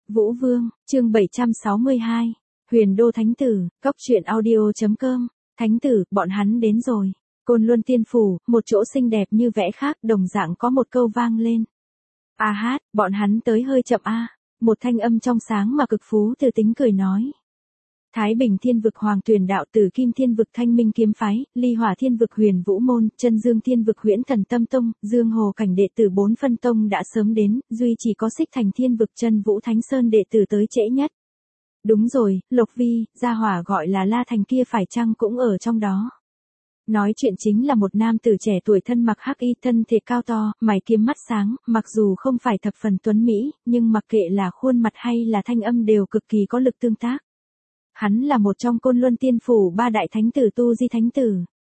Vũ Vương, chương 762. Huyền Đô Thánh Tử, Cóc truyện audio.com. Thánh tử, bọn hắn đến rồi. Côn Luân Tiên Phủ, một chỗ xinh đẹp như vẽ khác, đồng dạng có một câu vang lên. A hát, bọn hắn tới hơi chậm a. Một thanh âm trong sáng mà cực phú từ tính cười nói. Thái Bình Thiên Vực Hoàng Tuyền Đạo Tử, Kim Thiên Vực Thanh Minh Kiếm Phái, Ly Hỏa Thiên Vực Huyền Vũ Môn, Chân Dương Thiên Vực Huyễn Thần Tâm Tông, Dương Hồ Cảnh đệ tử 4 phân tông đã sớm đến, duy chỉ có Xích Thành Thiên Vực Chân Vũ Thánh Sơn đệ tử tới trễ nhất. Đúng rồi, Lộc Vi, gia hỏa gọi là La Thành kia phải chăng cũng ở trong đó. Nói chuyện chính là một nam tử trẻ tuổi thân mặc hắc y, thân thể cao to, mày kiếm mắt sáng, mặc dù không phải thập phần tuấn mỹ, nhưng mặc kệ là khuôn mặt hay là thanh âm đều cực kỳ có lực tương tác. Hắn là một trong Côn Luân Tiên Phủ 3 đại thánh tử Tu Di Thánh Tử.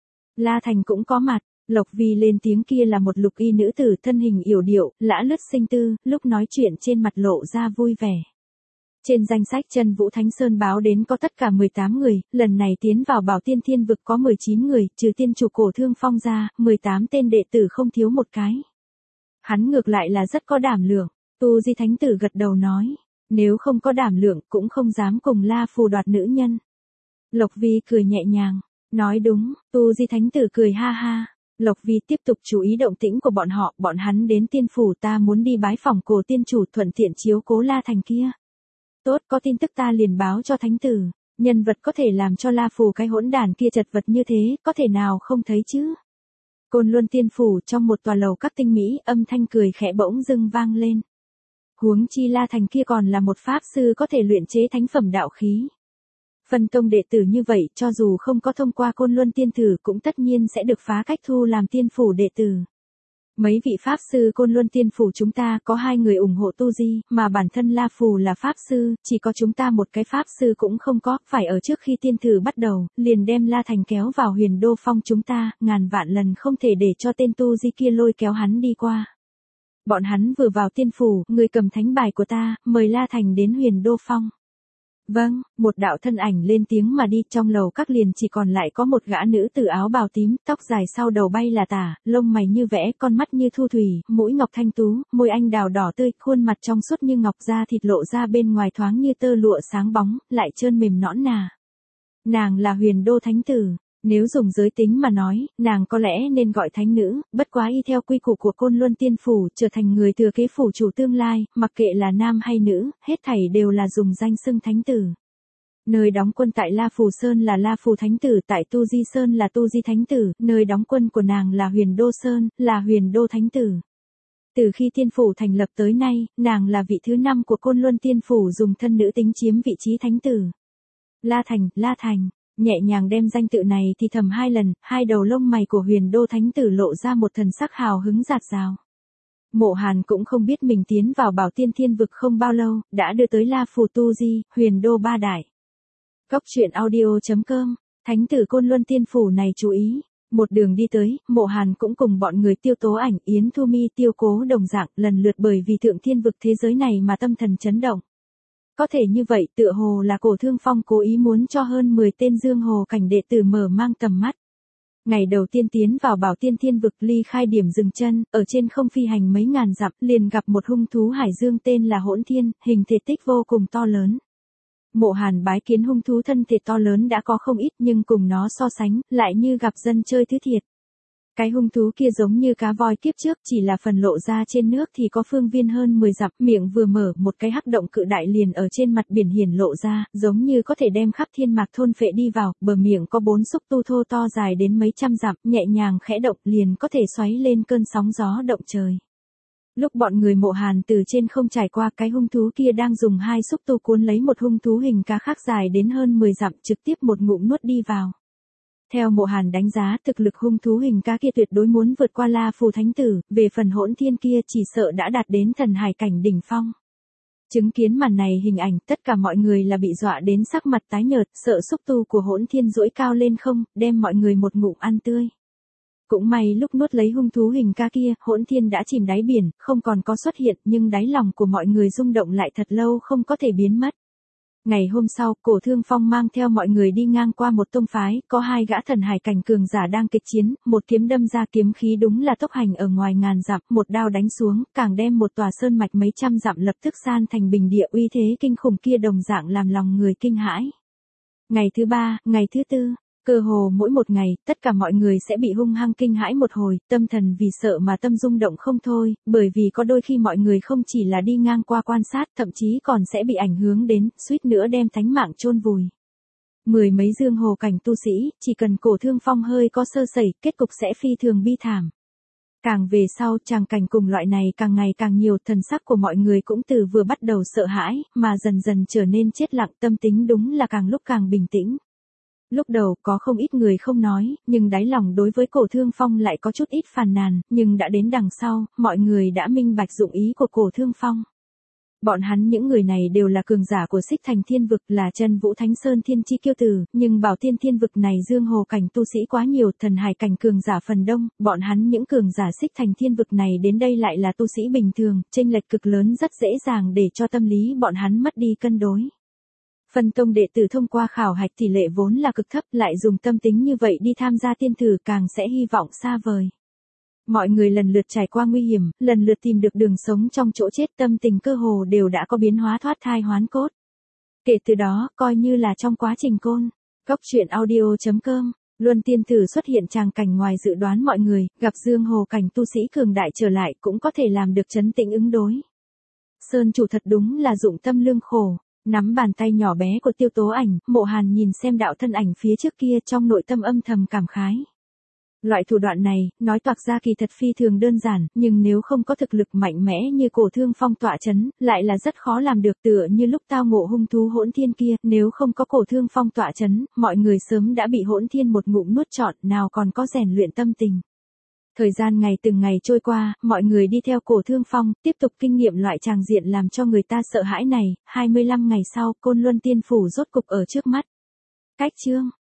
La Thành cũng có mặt, Lộc Vi lên tiếng, kia là một lục y nữ tử, thân hình yểu điệu, lã lướt sinh tư, lúc nói chuyện trên mặt lộ ra vui vẻ. Trên danh sách Chân Vũ Thánh Sơn báo đến có tất cả 18 người, lần này tiến vào Bảo Tiên Thiên Vực có 19 người, trừ tiên chủ Cổ Thương Phong ra, 18 tên đệ tử không thiếu một cái. Hắn ngược lại là rất có đảm lượng, Tu Di Thánh Tử gật đầu nói. Nếu không có đảm lượng cũng không dám cùng La Phù đoạt nữ nhân. Lộc Vi cười nhẹ nhàng, nói đúng, Tu Di Thánh Tử cười ha ha. Lộc Vi tiếp tục chú ý động tĩnh của bọn họ, bọn hắn đến Tiên Phủ, ta muốn đi bái phỏng Cổ tiên chủ, thuận tiện chiếu cố La Thành kia. Tốt, có tin tức ta liền báo cho Thánh Tử, nhân vật có thể làm cho La Phù cái hỗn đản kia chật vật như thế, có thể nào không thấy chứ. Côn Luân Tiên Phủ trong một tòa lầu các tinh mỹ, âm thanh cười khẽ bỗng dưng vang lên. Huống chi La Thành kia còn là một pháp sư có thể luyện chế thánh phẩm đạo khí. Phân tông đệ tử như vậy, cho dù không có thông qua Côn Luân Tiên Tử cũng tất nhiên sẽ được phá cách thu làm Tiên Phủ đệ tử. Mấy vị pháp sư Côn Luân Tiên Phủ chúng ta có 2 người ủng hộ Tu Di, mà bản thân La Phù là pháp sư, chỉ có chúng ta một cái pháp sư cũng không có, phải ở trước khi tiên thử bắt đầu, liền đem La Thành kéo vào Huyền Đô Phong chúng ta, ngàn vạn lần không thể để cho tên Tu Di kia lôi kéo hắn đi qua. Bọn hắn vừa vào Tiên Phủ, người cầm thánh bài của ta, mời La Thành đến Huyền Đô Phong. Vâng, một đạo thân ảnh lên tiếng mà đi, trong lầu các liền chỉ còn lại có một gã nữ tử áo bào tím, tóc dài sau đầu bay là tả, lông mày như vẽ, con mắt như thu thủy, mũi ngọc thanh tú, môi anh đào đỏ tươi, khuôn mặt trong suốt như ngọc, da thịt lộ ra bên ngoài thoáng như tơ lụa sáng bóng, lại trơn mềm nõn nà. Nàng là Huyền Đô Thánh Tử. Nếu dùng giới tính mà nói, nàng có lẽ nên gọi thánh nữ, bất quá y theo quy củ của Côn Luân Tiên Phủ, trở thành người thừa kế phủ chủ tương lai, mặc kệ là nam hay nữ, hết thảy đều là dùng danh xưng thánh tử. Nơi đóng quân tại La Phù Sơn là La Phù Thánh Tử, tại Tu Di Sơn là Tu Di Thánh Tử, nơi đóng quân của nàng là Huyền Đô Sơn, là Huyền Đô Thánh Tử. Từ khi Tiên Phủ thành lập tới nay, nàng là vị thứ 5 của Côn Luân Tiên Phủ dùng thân nữ tính chiếm vị trí thánh tử. La Thành. Nhẹ nhàng đem danh tự này thì thầm 2 lần, 2 đầu lông mày của Huyền Đô Thánh Tử lộ ra một thần sắc hào hứng rạt rào. Mộ Hàn cũng không biết mình tiến vào Bảo Tiên Thiên Vực không bao lâu, đã đưa tới La Phù, Tu Di, Huyền Đô 3 đại. Cóc truyện audio.com, Thánh Tử Côn Luân Tiên Phủ này chú ý. Một đường đi tới, Mộ Hàn cũng cùng bọn người Tiêu Tố Ảnh, Yến Thu Mi, Tiêu Cố đồng dạng, lần lượt bởi vì Thượng Thiên Vực thế giới này mà tâm thần chấn động. Có thể như vậy, tựa hồ là Cổ Thương Phong cố ý muốn cho hơn 10 tên Dương Hồ Cảnh đệ tử mở mang tầm mắt. Ngày đầu tiên tiến vào Bảo Tiên Thiên Vực, ly khai điểm dừng chân, ở trên không phi hành mấy ngàn dặm, liền gặp một hung thú hải dương tên là Hỗn Thiên, hình thể tích vô cùng to lớn. Mộ Hàn bái kiến hung thú thân thể to lớn đã có không ít, nhưng cùng nó so sánh, lại như gặp dân chơi thứ thiệt. Cái hung thú kia giống như cá voi kiếp trước, chỉ là phần lộ ra trên nước thì có phương viên hơn 10 dặm, miệng vừa mở, một cái hắc động cự đại liền ở trên mặt biển hiển lộ ra, giống như có thể đem khắp thiên mạc thôn phệ đi vào, bờ miệng có 4 xúc tu thô to dài đến mấy trăm dặm, nhẹ nhàng khẽ động liền có thể xoáy lên cơn sóng gió động trời. Lúc bọn người Mộ Hàn từ trên không trải qua, cái hung thú kia đang dùng 2 xúc tu cuốn lấy một hung thú hình cá khác dài đến hơn 10 dặm, trực tiếp một ngụm nuốt đi vào. Theo Mộ Hàn đánh giá, thực lực hung thú hình cá kia tuyệt đối muốn vượt qua La Phù Thánh Tử, về phần Hỗn Thiên kia chỉ sợ đã đạt đến thần hải cảnh đỉnh phong. Chứng kiến màn này hình ảnh, tất cả mọi người là bị dọa đến sắc mặt tái nhợt, sợ xúc tu của Hỗn Thiên duỗi cao lên không, đem mọi người một ngụm ăn tươi. Cũng may lúc nuốt lấy hung thú hình cá kia, Hỗn Thiên đã chìm đáy biển, không còn có xuất hiện, nhưng đáy lòng của mọi người rung động lại thật lâu không có thể biến mất. Ngày hôm sau, Cổ Thương Phong mang theo mọi người đi ngang qua một tông phái, có 2 gã thần hải cảnh cường giả đang kịch chiến, một kiếm đâm ra kiếm khí đúng là tốc hành ở ngoài ngàn dặm, một đao đánh xuống, càng đem một tòa sơn mạch mấy trăm dặm lập tức san thành bình địa, uy thế kinh khủng kia đồng dạng làm lòng người kinh hãi. Ngày thứ 3, ngày thứ 4, cơ hồ mỗi một ngày, tất cả mọi người sẽ bị hung hăng kinh hãi một hồi, tâm thần vì sợ mà tâm rung động không thôi, bởi vì có đôi khi mọi người không chỉ là đi ngang qua quan sát, thậm chí còn sẽ bị ảnh hưởng đến, suýt nữa đem tánh mạng chôn vùi. Mười mấy dương hồ cảnh tu sĩ, chỉ cần Cổ Thương Phong hơi có sơ sẩy, kết cục sẽ phi thường bi thảm. Càng về sau, tràng cảnh cùng loại này càng ngày càng nhiều, thần sắc của mọi người cũng từ vừa bắt đầu sợ hãi, mà dần dần trở nên chết lặng, tâm tính đúng là càng lúc càng bình tĩnh. Lúc đầu có không ít người không nói, nhưng đáy lòng đối với Cổ Thương Phong lại có chút ít phàn nàn, nhưng đã đến đằng sau, mọi người đã minh bạch dụng ý của Cổ Thương Phong. Bọn hắn những người này đều là cường giả của Xích Thành Thiên Vực, là Chân Vũ Thánh Sơn Thiên Chi Kiêu Tử, nhưng Bảo Tiên Thiên Vực này dương hồ cảnh tu sĩ quá nhiều, thần hải cảnh cường giả phần đông, bọn hắn những cường giả Xích Thành Thiên Vực này đến đây lại là tu sĩ bình thường, chênh lệch cực lớn rất dễ dàng để cho tâm lý bọn hắn mất đi cân đối. Phân tông đệ tử thông qua khảo hạch tỷ lệ vốn là cực thấp, lại dùng tâm tính như vậy đi tham gia tiên thử càng sẽ hy vọng xa vời. Mọi người lần lượt trải qua nguy hiểm, lần lượt tìm được đường sống trong chỗ chết, tâm tình cơ hồ đều đã có biến hóa thoát thai hoán cốt. Kể từ đó, coi như là trong quá trình côn. Cốc truyện audio.com, Luân tiên tử xuất hiện tràng cảnh ngoài dự đoán mọi người, gặp dương hồ cảnh tu sĩ cường đại trở lại cũng có thể làm được trấn tĩnh ứng đối. Sơn chủ thật đúng là dụng tâm lương khổ. Nắm bàn tay nhỏ bé của Tiêu Tố Ảnh, Mộ Hàn nhìn xem đạo thân ảnh phía trước kia trong nội tâm âm thầm cảm khái. Loại thủ đoạn này, nói toạc ra kỳ thật phi thường đơn giản, nhưng nếu không có thực lực mạnh mẽ như Cổ Thương Phong tọa chấn, lại là rất khó làm được, tựa như lúc tao ngộ hung thú hỗn thiên kia, nếu không có Cổ Thương Phong tọa chấn, mọi người sớm đã bị hỗn thiên một ngụm nuốt trọn, nào còn có rèn luyện tâm tình. Thời gian ngày từng ngày trôi qua, mọi người đi theo Cổ Thương Phong, tiếp tục kinh nghiệm loại tràng diện làm cho người ta sợ hãi này, 25 ngày sau, Côn Luân Tiên Phủ rốt cục ở trước mắt. Cách chương